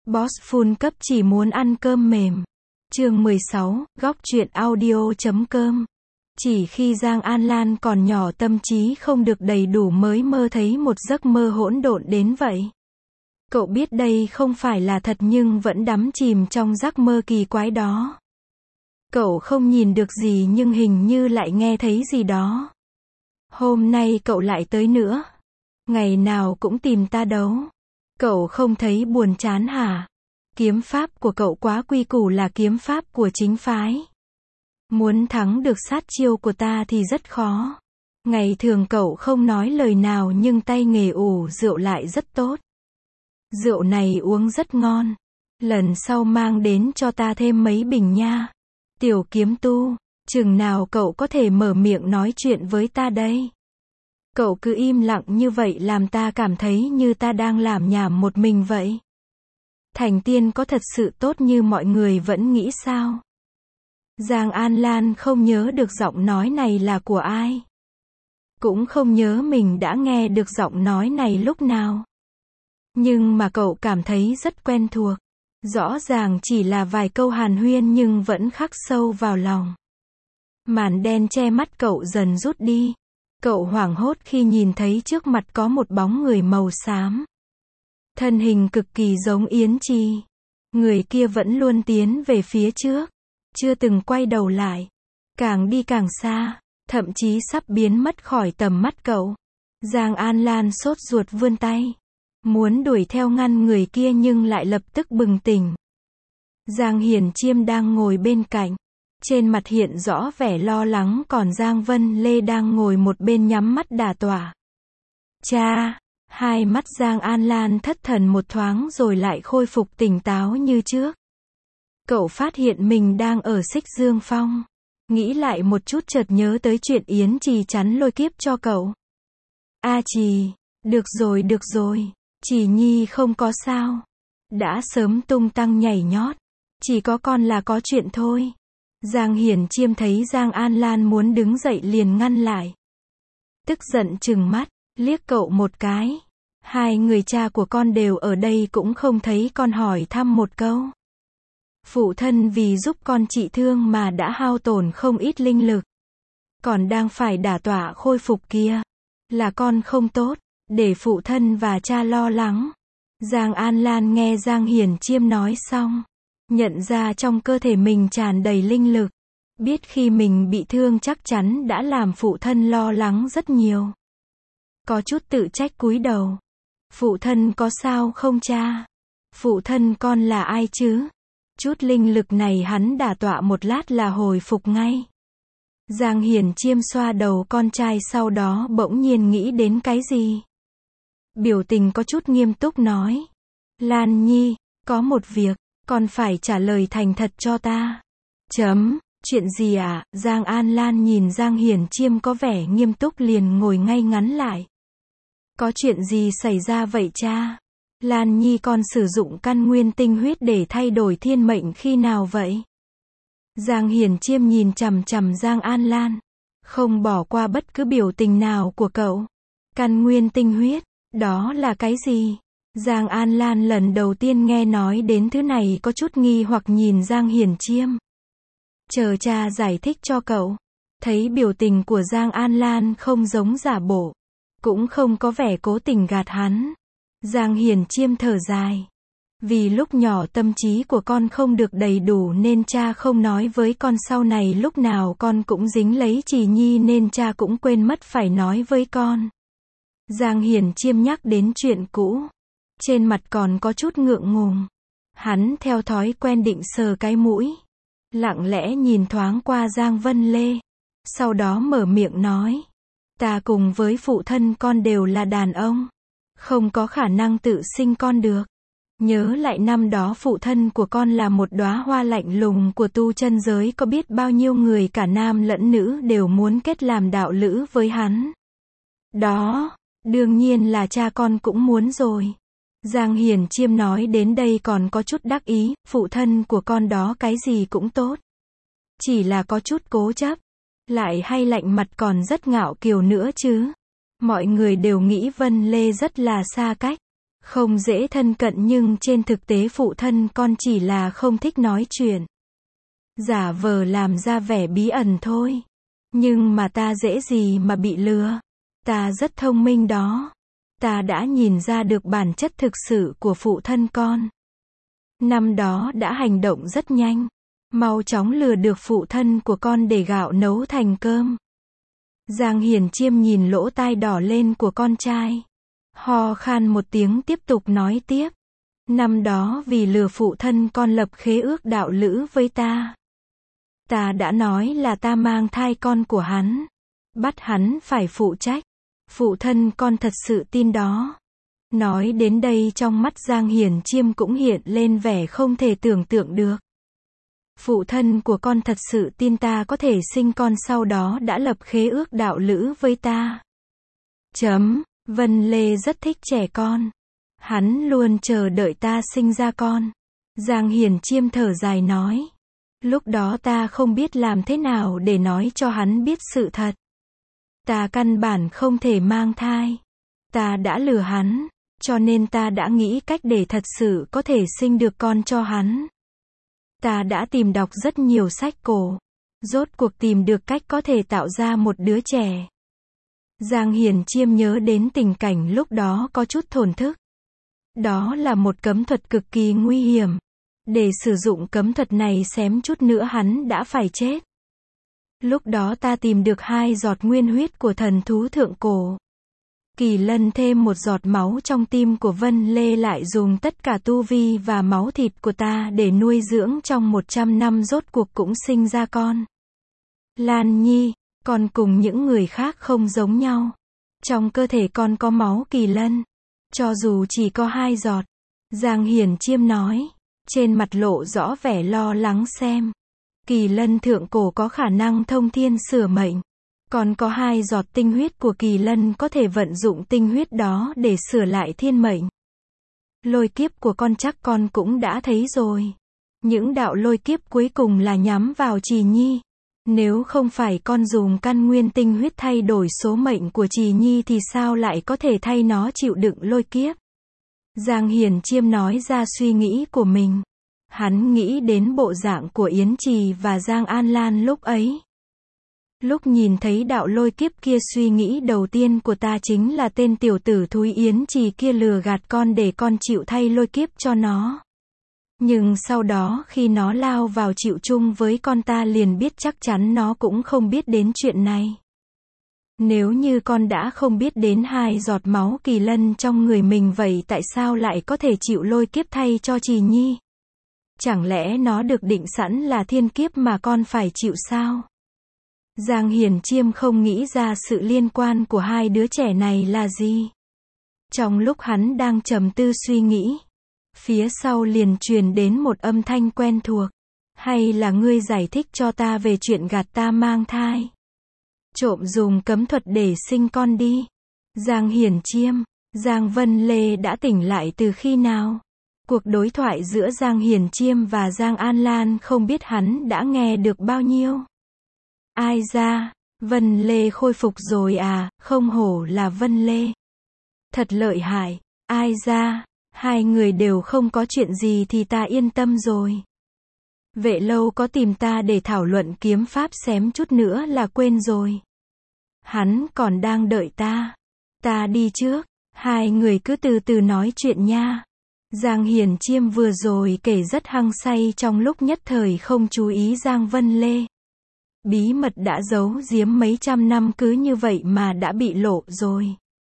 Boss Full Cấp chỉ muốn ăn cơm mềm. Chương 16, góc truyện audio.com. Chỉ khi Giang An Lan còn nhỏ tâm trí không được đầy đủ mới mơ thấy một giấc mơ hỗn độn đến vậy. Cậu biết đây không phải là thật nhưng vẫn đắm chìm trong giấc mơ kỳ quái đó. Cậu không nhìn được gì nhưng hình như lại nghe thấy gì đó. Hôm nay cậu lại tới nữa. Ngày nào cũng tìm ta đấu. Cậu không thấy buồn chán hả? Kiếm pháp của cậu quá quy củ, là kiếm pháp của chính phái. Muốn thắng được sát chiêu của ta thì rất khó. Ngày thường cậu không nói lời nào nhưng tay nghề ủ rượu lại rất tốt. Rượu này uống rất ngon. Lần sau mang đến cho ta thêm mấy bình nha. Tiểu kiếm tu, chừng nào cậu có thể mở miệng nói chuyện với ta đây? Cậu cứ im lặng như vậy làm ta cảm thấy như ta đang lảm nhảm một mình vậy. Thành tiên có thật sự tốt như mọi người vẫn nghĩ sao? Giang An Lan không nhớ được giọng nói này là của ai. Cũng không nhớ mình đã nghe được giọng nói này lúc nào. Nhưng mà cậu cảm thấy rất quen thuộc. Rõ ràng chỉ là vài câu hàn huyên nhưng vẫn khắc sâu vào lòng. Màn đen che mắt cậu dần rút đi. Cậu hoảng hốt khi nhìn thấy trước mặt có một bóng người màu xám. Thân hình cực kỳ giống Yến Trì. Người kia vẫn luôn tiến về phía trước. Chưa từng quay đầu lại. Càng đi càng xa. Thậm chí sắp biến mất khỏi tầm mắt cậu. Giang An Lan sốt ruột vươn tay. Muốn đuổi theo ngăn người kia nhưng lại lập tức bừng tỉnh. Giang Hiển Chiêm đang ngồi bên cạnh. Trên mặt hiện rõ vẻ lo lắng, còn Giang Vân Lê đang ngồi một bên nhắm mắt đả tọa. Cha! Hai mắt Giang An Lan thất thần một thoáng rồi lại khôi phục tỉnh táo như trước. Cậu phát hiện mình đang ở Xích Dương Phong. Nghĩ lại một chút chợt nhớ tới chuyện Yến Trì chắn lôi kiếp cho cậu. A Trì! Được rồi. Trì Nhi không có sao. Đã sớm tung tăng nhảy nhót. Chỉ có con là có chuyện thôi. Giang Hiển Chiêm thấy Giang An Lan muốn đứng dậy liền ngăn lại. Tức giận trừng mắt, liếc cậu một cái. Hai người cha của con đều ở đây cũng không thấy con hỏi thăm một câu. Phụ thân vì giúp con trị thương mà đã hao tổn không ít linh lực. Còn đang phải đả tọa khôi phục kia. Là con không tốt, để phụ thân và cha lo lắng. Giang An Lan nghe Giang Hiển Chiêm nói xong. Nhận ra trong cơ thể mình tràn đầy linh lực. Biết khi mình bị thương chắc chắn đã làm phụ thân lo lắng rất nhiều. Có chút tự trách cúi đầu. Phụ thân có sao không cha? Phụ thân con là ai chứ? Chút linh lực này hắn đả tọa một lát là hồi phục ngay. Giang Hiển Chiêm xoa đầu con trai, sau đó bỗng nhiên nghĩ đến cái gì. Biểu tình có chút nghiêm túc nói. Lan Nhi, có một việc, con phải trả lời thành thật cho ta. Chuyện gì ạ? Giang An Lan nhìn Giang Hiển Chiêm có vẻ nghiêm túc liền ngồi ngay ngắn lại. Có chuyện gì xảy ra vậy cha? Lan Nhi con sử dụng căn nguyên tinh huyết để thay đổi thiên mệnh khi nào vậy? Giang Hiển Chiêm nhìn chằm chằm Giang An Lan. Không bỏ qua bất cứ biểu tình nào của cậu. Căn nguyên tinh huyết, đó là cái gì? Giang An Lan lần đầu tiên nghe nói đến thứ này có chút nghi hoặc nhìn Giang Hiển Chiêm. Chờ cha giải thích cho cậu. Thấy biểu tình của Giang An Lan không giống giả bộ. Cũng không có vẻ cố tình gạt hắn. Giang Hiển Chiêm thở dài. Vì lúc nhỏ tâm trí của con không được đầy đủ nên cha không nói với con, sau này lúc nào con cũng dính lấy Trì Nhi nên cha cũng quên mất phải nói với con. Giang Hiển Chiêm nhắc đến chuyện cũ. Trên mặt còn có chút ngượng ngùng. Hắn theo thói quen định sờ cái mũi. Lặng lẽ nhìn thoáng qua Giang Vân Lê. Sau đó mở miệng nói. Ta cùng với phụ thân con đều là đàn ông. Không có khả năng tự sinh con được. Nhớ lại năm đó phụ thân của con là một đóa hoa lạnh lùng của tu chân giới, có biết bao nhiêu người cả nam lẫn nữ đều muốn kết làm đạo lữ với hắn. Đó, đương nhiên là cha con cũng muốn rồi. Giang Hiển Chiêm nói đến đây còn có chút đắc ý, phụ thân của con đó cái gì cũng tốt. Chỉ là có chút cố chấp, lại hay lạnh mặt còn rất ngạo kiều nữa chứ. Mọi người đều nghĩ Vân Lê rất là xa cách. Không dễ thân cận nhưng trên thực tế phụ thân con chỉ là không thích nói chuyện. Giả vờ làm ra vẻ bí ẩn thôi. Nhưng mà ta dễ gì mà bị lừa. Ta rất thông minh đó. Ta đã nhìn ra được bản chất thực sự của phụ thân con. Năm đó đã hành động rất nhanh. Mau chóng lừa được phụ thân của con để gạo nấu thành cơm. Giang Hiển Chiêm nhìn lỗ tai đỏ lên của con trai. Ho khan một tiếng tiếp tục nói tiếp. Năm đó vì lừa phụ thân con lập khế ước đạo lữ với ta. Ta đã nói là ta mang thai con của hắn. Bắt hắn phải phụ trách. Phụ thân con thật sự tin đó. Nói đến đây trong mắt Giang Hiển Chiêm cũng hiện lên vẻ không thể tưởng tượng được. Phụ thân của con thật sự tin ta có thể sinh con sau đó đã lập khế ước đạo lữ với ta. Vân Lê rất thích trẻ con. Hắn luôn chờ đợi ta sinh ra con. Giang Hiển Chiêm thở dài nói. Lúc đó ta không biết làm thế nào để nói cho hắn biết sự thật. Ta căn bản không thể mang thai. Ta đã lừa hắn, cho nên ta đã nghĩ cách để thật sự có thể sinh được con cho hắn. Ta đã tìm đọc rất nhiều sách cổ. Rốt cuộc tìm được cách có thể tạo ra một đứa trẻ. Giang Hiển Chiêm nhớ đến tình cảnh lúc đó có chút thổn thức. Đó là một cấm thuật cực kỳ nguy hiểm. Để sử dụng cấm thuật này xém chút nữa hắn đã phải chết. Lúc đó ta tìm được 2 giọt nguyên huyết của thần thú thượng cổ. Kỳ Lân thêm một giọt máu trong tim của Vân Lê lại dùng tất cả tu vi và máu thịt của ta để nuôi dưỡng trong 100 năm rốt cuộc cũng sinh ra con. Lan Nhi, con cùng những người khác không giống nhau. Trong cơ thể con có máu Kỳ Lân. Cho dù chỉ có 2 giọt. Giang Hiển Chiêm nói. Trên mặt lộ rõ vẻ lo lắng xem. Kỳ Lân thượng cổ có khả năng thông thiên sửa mệnh. Còn có 2 giọt tinh huyết của Kỳ Lân có thể vận dụng tinh huyết đó để sửa lại thiên mệnh. Lôi kiếp của con chắc con cũng đã thấy rồi. Những đạo lôi kiếp cuối cùng là nhắm vào Trì Nhi. Nếu không phải con dùng căn nguyên tinh huyết thay đổi số mệnh của Trì Nhi thì sao lại có thể thay nó chịu đựng lôi kiếp? Giang Hiển Chiêm nói ra suy nghĩ của mình. Hắn nghĩ đến bộ dạng của Yến Trì và Giang An Lan lúc ấy. Lúc nhìn thấy đạo lôi kiếp kia suy nghĩ đầu tiên của ta chính là tên tiểu tử thúi Yến Trì kia lừa gạt con để con chịu thay lôi kiếp cho nó. Nhưng sau đó khi nó lao vào chịu chung với con ta liền biết chắc chắn nó cũng không biết đến chuyện này. Nếu như con đã không biết đến 2 giọt máu Kỳ Lân trong người mình vậy tại sao lại có thể chịu lôi kiếp thay cho Trì Nhi? Chẳng lẽ nó được định sẵn là thiên kiếp mà con phải chịu sao? Giang Hiển Chiêm không nghĩ ra sự liên quan của 2 đứa trẻ này là gì. Trong lúc hắn đang trầm tư suy nghĩ, phía sau liền truyền đến một âm thanh quen thuộc. Hay là ngươi giải thích cho ta về chuyện gạt ta mang thai? Trộm dùng cấm thuật để sinh con đi. Giang Hiển Chiêm, Giang Vân Lê đã tỉnh lại từ khi nào? Cuộc đối thoại giữa Giang Hiển Chiêm và Giang An Lan không biết hắn đã nghe được bao nhiêu. Ai ra, Vân Lê khôi phục rồi à, không hổ là Vân Lê. Thật lợi hại, ai ra, 2 người đều không có chuyện gì thì ta yên tâm rồi. Vệ Lâu có tìm ta để thảo luận kiếm pháp xém chút nữa là quên rồi. Hắn còn đang đợi ta. Ta đi trước, 2 người cứ từ từ nói chuyện nha. Giang Hiển Chiêm vừa rồi kể rất hăng say trong lúc nhất thời không chú ý Giang Vân Lê. Bí mật đã giấu giếm mấy trăm năm cứ như vậy mà đã bị lộ rồi.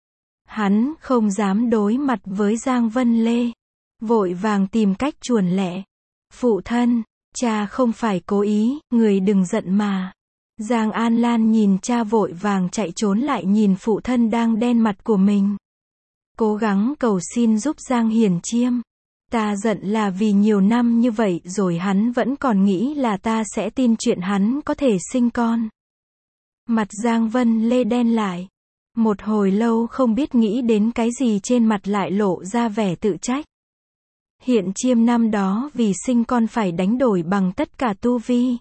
Hắn không dám đối mặt với Giang Vân Lê. Vội vàng tìm cách chuồn lẻ. Phụ thân, cha không phải cố ý, người đừng giận mà. Giang An Lan nhìn cha vội vàng chạy trốn lại nhìn phụ thân đang đen mặt của mình. Cố gắng cầu xin giúp Giang Hiển Chiêm. Ta giận là vì nhiều năm như vậy rồi hắn vẫn còn nghĩ là ta sẽ tin chuyện hắn có thể sinh con. Mặt Giang Vân Lê đen lại. Một hồi lâu không biết nghĩ đến cái gì trên mặt lại lộ ra vẻ tự trách. Hiển Chiêm năm đó vì sinh con phải đánh đổi bằng tất cả tu vi.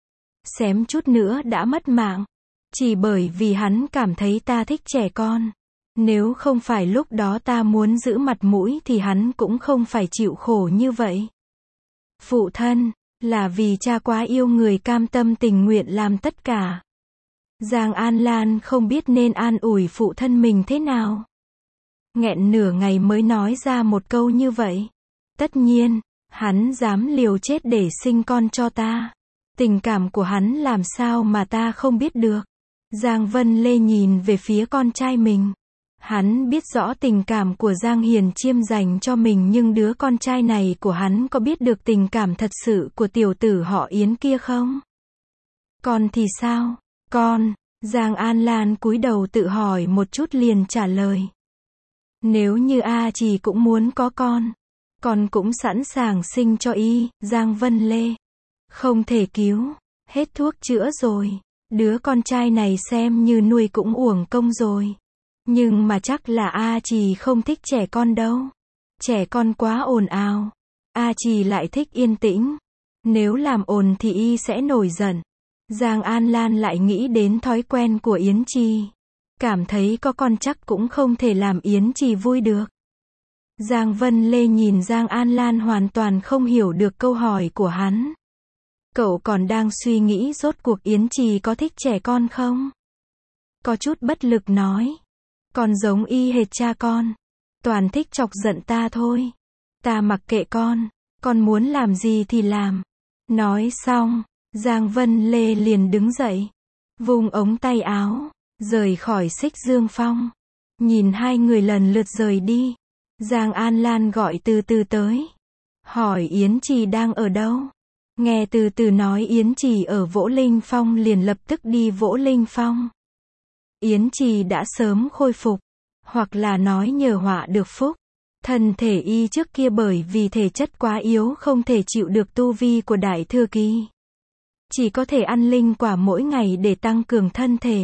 Xém chút nữa đã mất mạng. Chỉ bởi vì hắn cảm thấy ta thích trẻ con. Nếu không phải lúc đó ta muốn giữ mặt mũi thì hắn cũng không phải chịu khổ như vậy. Phụ thân, là vì cha quá yêu người cam tâm tình nguyện làm tất cả. Giang An Lan không biết nên an ủi phụ thân mình thế nào. Nghẹn nửa ngày mới nói ra một câu như vậy. Tất nhiên, hắn dám liều chết để sinh con cho ta. Tình cảm của hắn làm sao mà ta không biết được. Giang Vân Lê nhìn về phía con trai mình. Hắn biết rõ tình cảm của Giang Hiền Chiêm dành cho mình, nhưng đứa con trai này của hắn có biết được tình cảm thật sự của tiểu tử họ Yến kia không? Con thì sao? Con, Giang An Lan cúi đầu tự hỏi một chút liền trả lời. Nếu như A Trì cũng muốn có con cũng sẵn sàng sinh cho y. Giang Vân Lê. Không thể cứu, hết thuốc chữa rồi. Đứa con trai này xem như nuôi cũng uổng công rồi. Nhưng mà chắc là A Trì không thích trẻ con đâu. Trẻ con quá ồn ào. A Trì lại thích yên tĩnh. Nếu làm ồn thì y sẽ nổi giận. Giang An Lan lại nghĩ đến thói quen của Yến Trì. Cảm thấy có con chắc cũng không thể làm Yến Trì vui được. Giang Vân Lê nhìn Giang An Lan hoàn toàn không hiểu được câu hỏi của hắn. Cậu còn đang suy nghĩ rốt cuộc Yến Trì có thích trẻ con không? Có chút bất lực nói. Con giống y hệt cha con. Toàn thích chọc giận ta thôi. Ta mặc kệ con muốn làm gì thì làm. Nói xong, Giang Vân Lê liền đứng dậy. Vung ống tay áo, rời khỏi Xích Dương Phong. Nhìn hai người lần lượt rời đi. Giang An Lan gọi từ từ tới. Hỏi Yến Trì đang ở đâu? Nghe từ từ nói Yến Trì ở Vỗ Linh Phong liền lập tức đi Vỗ Linh Phong. Yến Trì đã sớm khôi phục. Hoặc là nói nhờ họa được phúc. Thân thể y trước kia bởi vì thể chất quá yếu không thể chịu được tu vi của Đại Thừa Kỳ. Chỉ có thể ăn linh quả mỗi ngày để tăng cường thân thể.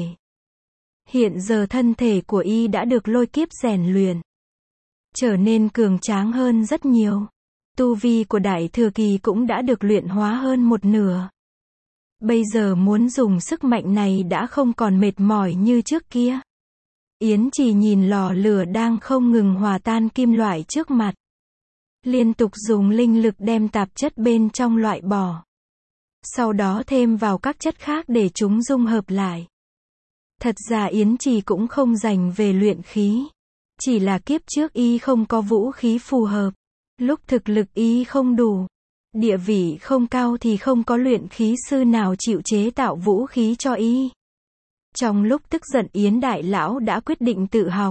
Hiện giờ thân thể của y đã được lôi kiếp rèn luyện. Trở nên cường tráng hơn rất nhiều. Tu vi của Đại Thừa Kỳ cũng đã được luyện hóa hơn một nửa. Bây giờ muốn dùng sức mạnh này đã không còn mệt mỏi như trước kia. Yến Trì nhìn lò lửa đang không ngừng hòa tan kim loại trước mặt. Liên tục dùng linh lực đem tạp chất bên trong loại bỏ. Sau đó thêm vào các chất khác để chúng dung hợp lại. Thật ra Yến Trì cũng không dành về luyện khí. Chỉ là kiếp trước y không có vũ khí phù hợp. Lúc thực lực y không đủ. Địa vị không cao thì không có luyện khí sư nào chịu chế tạo vũ khí cho y. Trong lúc tức giận Yến Đại Lão đã quyết định tự học.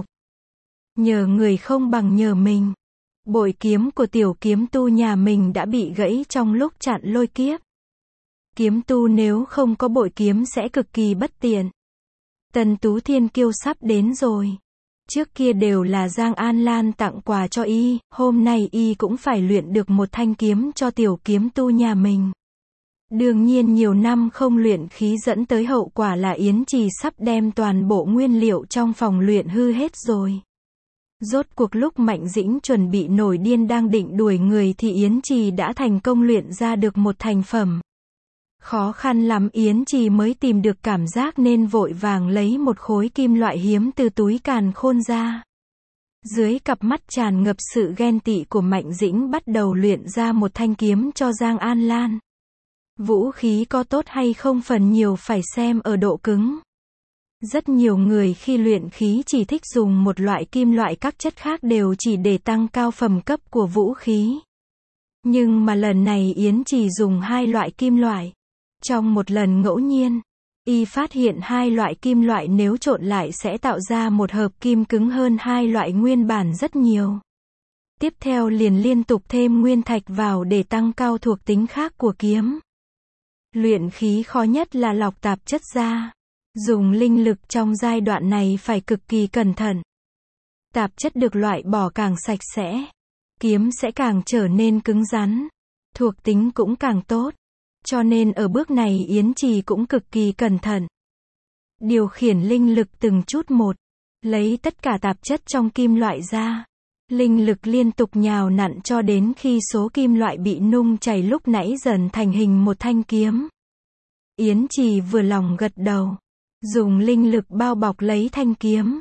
Nhờ người không bằng nhờ mình. Bội kiếm của tiểu kiếm tu nhà mình đã bị gãy trong lúc chặn lôi kiếp. Kiếm tu nếu không có bội kiếm sẽ cực kỳ bất tiện. Tần Tú Thiên Kiêu sắp đến rồi. Trước kia đều là Giang An Lan tặng quà cho y, hôm nay y cũng phải luyện được một thanh kiếm cho tiểu kiếm tu nhà mình. Đương nhiên nhiều năm không luyện khí dẫn tới hậu quả là Yến Trì sắp đem toàn bộ nguyên liệu trong phòng luyện hư hết rồi. Rốt cuộc lúc Mạnh Dĩnh chuẩn bị nổi điên đang định đuổi người thì Yến Trì đã thành công luyện ra được một thành phẩm. Khó khăn lắm Yến Trì mới tìm được cảm giác nên vội vàng lấy một khối kim loại hiếm từ túi càn khôn ra. Dưới cặp mắt tràn ngập sự ghen tị của Mạnh Dĩnh bắt đầu luyện ra một thanh kiếm cho Giang An Lan. Vũ khí có tốt hay không phần nhiều phải xem ở độ cứng. Rất nhiều người khi luyện khí chỉ thích dùng một loại kim loại, các chất khác đều chỉ để tăng cao phẩm cấp của vũ khí. Nhưng mà lần này Yến Trì dùng hai loại kim loại. Trong một lần ngẫu nhiên, y phát hiện hai loại kim loại nếu trộn lại sẽ tạo ra một hợp kim cứng hơn hai loại nguyên bản rất nhiều. Tiếp theo liền liên tục thêm nguyên thạch vào để tăng cao thuộc tính khác của kiếm. Luyện khí khó nhất là lọc tạp chất ra. Dùng linh lực trong giai đoạn này phải cực kỳ cẩn thận. Tạp chất được loại bỏ càng sạch sẽ, kiếm sẽ càng trở nên cứng rắn, thuộc tính cũng càng tốt. Cho nên ở bước này Yến Trì cũng cực kỳ cẩn thận. Điều khiển linh lực từng chút một, lấy tất cả tạp chất trong kim loại ra. Linh lực liên tục nhào nặn cho đến khi số kim loại bị nung chảy lúc nãy dần thành hình một thanh kiếm. Yến Trì vừa lòng gật đầu. Dùng linh lực bao bọc lấy thanh kiếm.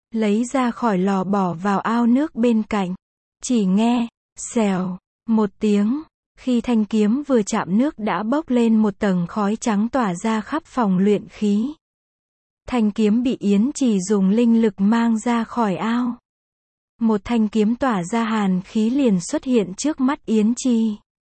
lấy ra khỏi lò bỏ vào ao nước bên cạnh. Chỉ nghe, xèo, một tiếng, khi thanh kiếm vừa chạm nước đã bốc lên một tầng khói trắng tỏa ra khắp phòng luyện khí. Thanh kiếm bị Yến Trì dùng linh lực mang ra khỏi ao. Một thanh kiếm tỏa ra hàn khí liền xuất hiện trước mắt Yến Trì.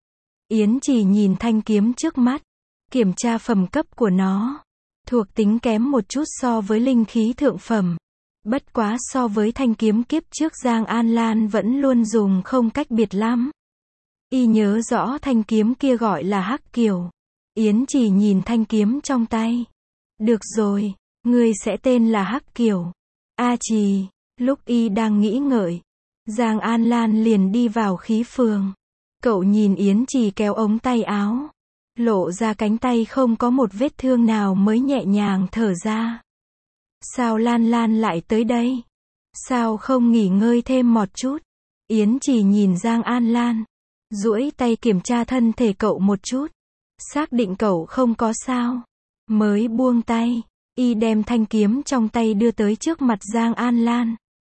Yến Trì nhìn thanh kiếm trước mắt, kiểm tra phẩm cấp của nó. Thuộc tính kém một chút so với linh khí thượng phẩm. Bất quá so với thanh kiếm kiếp trước Giang An Lan vẫn luôn dùng không cách biệt lắm. Y nhớ rõ thanh kiếm kia gọi là Hắc Kiều. Yến Trì nhìn thanh kiếm trong tay. Được rồi, ngươi sẽ tên là Hắc Kiều. A Trì, lúc y đang nghĩ ngợi, Giang An Lan liền đi vào khí phường. Cậu nhìn Yến Trì kéo ống tay áo, lộ ra cánh tay không có một vết thương nào mới nhẹ nhàng thở ra. Sao Lan Lan lại tới đây? Sao không nghỉ ngơi thêm một chút? Yến Trì nhìn Giang An Lan, duỗi tay kiểm tra thân thể cậu một chút, xác định cậu không có sao, mới buông tay. Y đem thanh kiếm trong tay đưa tới trước mặt Giang An Lan.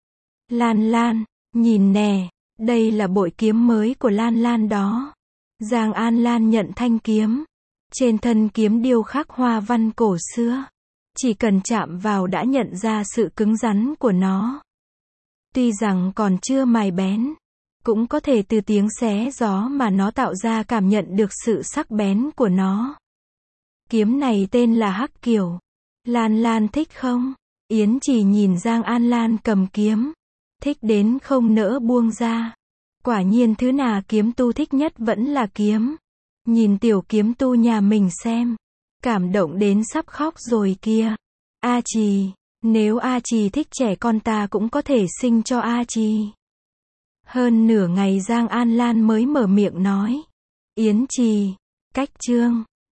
Lan Lan, nhìn nè, đây là bội kiếm mới của Lan Lan đó. Giang An Lan nhận thanh kiếm. Trên thân kiếm điêu khắc hoa văn cổ xưa. Chỉ cần chạm vào đã nhận ra sự cứng rắn của nó. Tuy rằng còn chưa mài bén, cũng có thể từ tiếng xé gió mà nó tạo ra cảm nhận được sự sắc bén của nó. Kiếm này tên là Hắc Kiều. Lan Lan thích không? Yến Trì nhìn Giang An Lan cầm kiếm. Thích đến không nỡ buông ra. Quả nhiên thứ nào kiếm tu thích nhất vẫn là kiếm. Nhìn tiểu kiếm tu nhà mình xem. Cảm động đến sắp khóc rồi kia. A Trì, nếu A Trì thích trẻ con ta cũng có thể sinh cho A Trì. Hơn nửa ngày Giang An Lan mới mở miệng nói. Yến Trì, cách chương.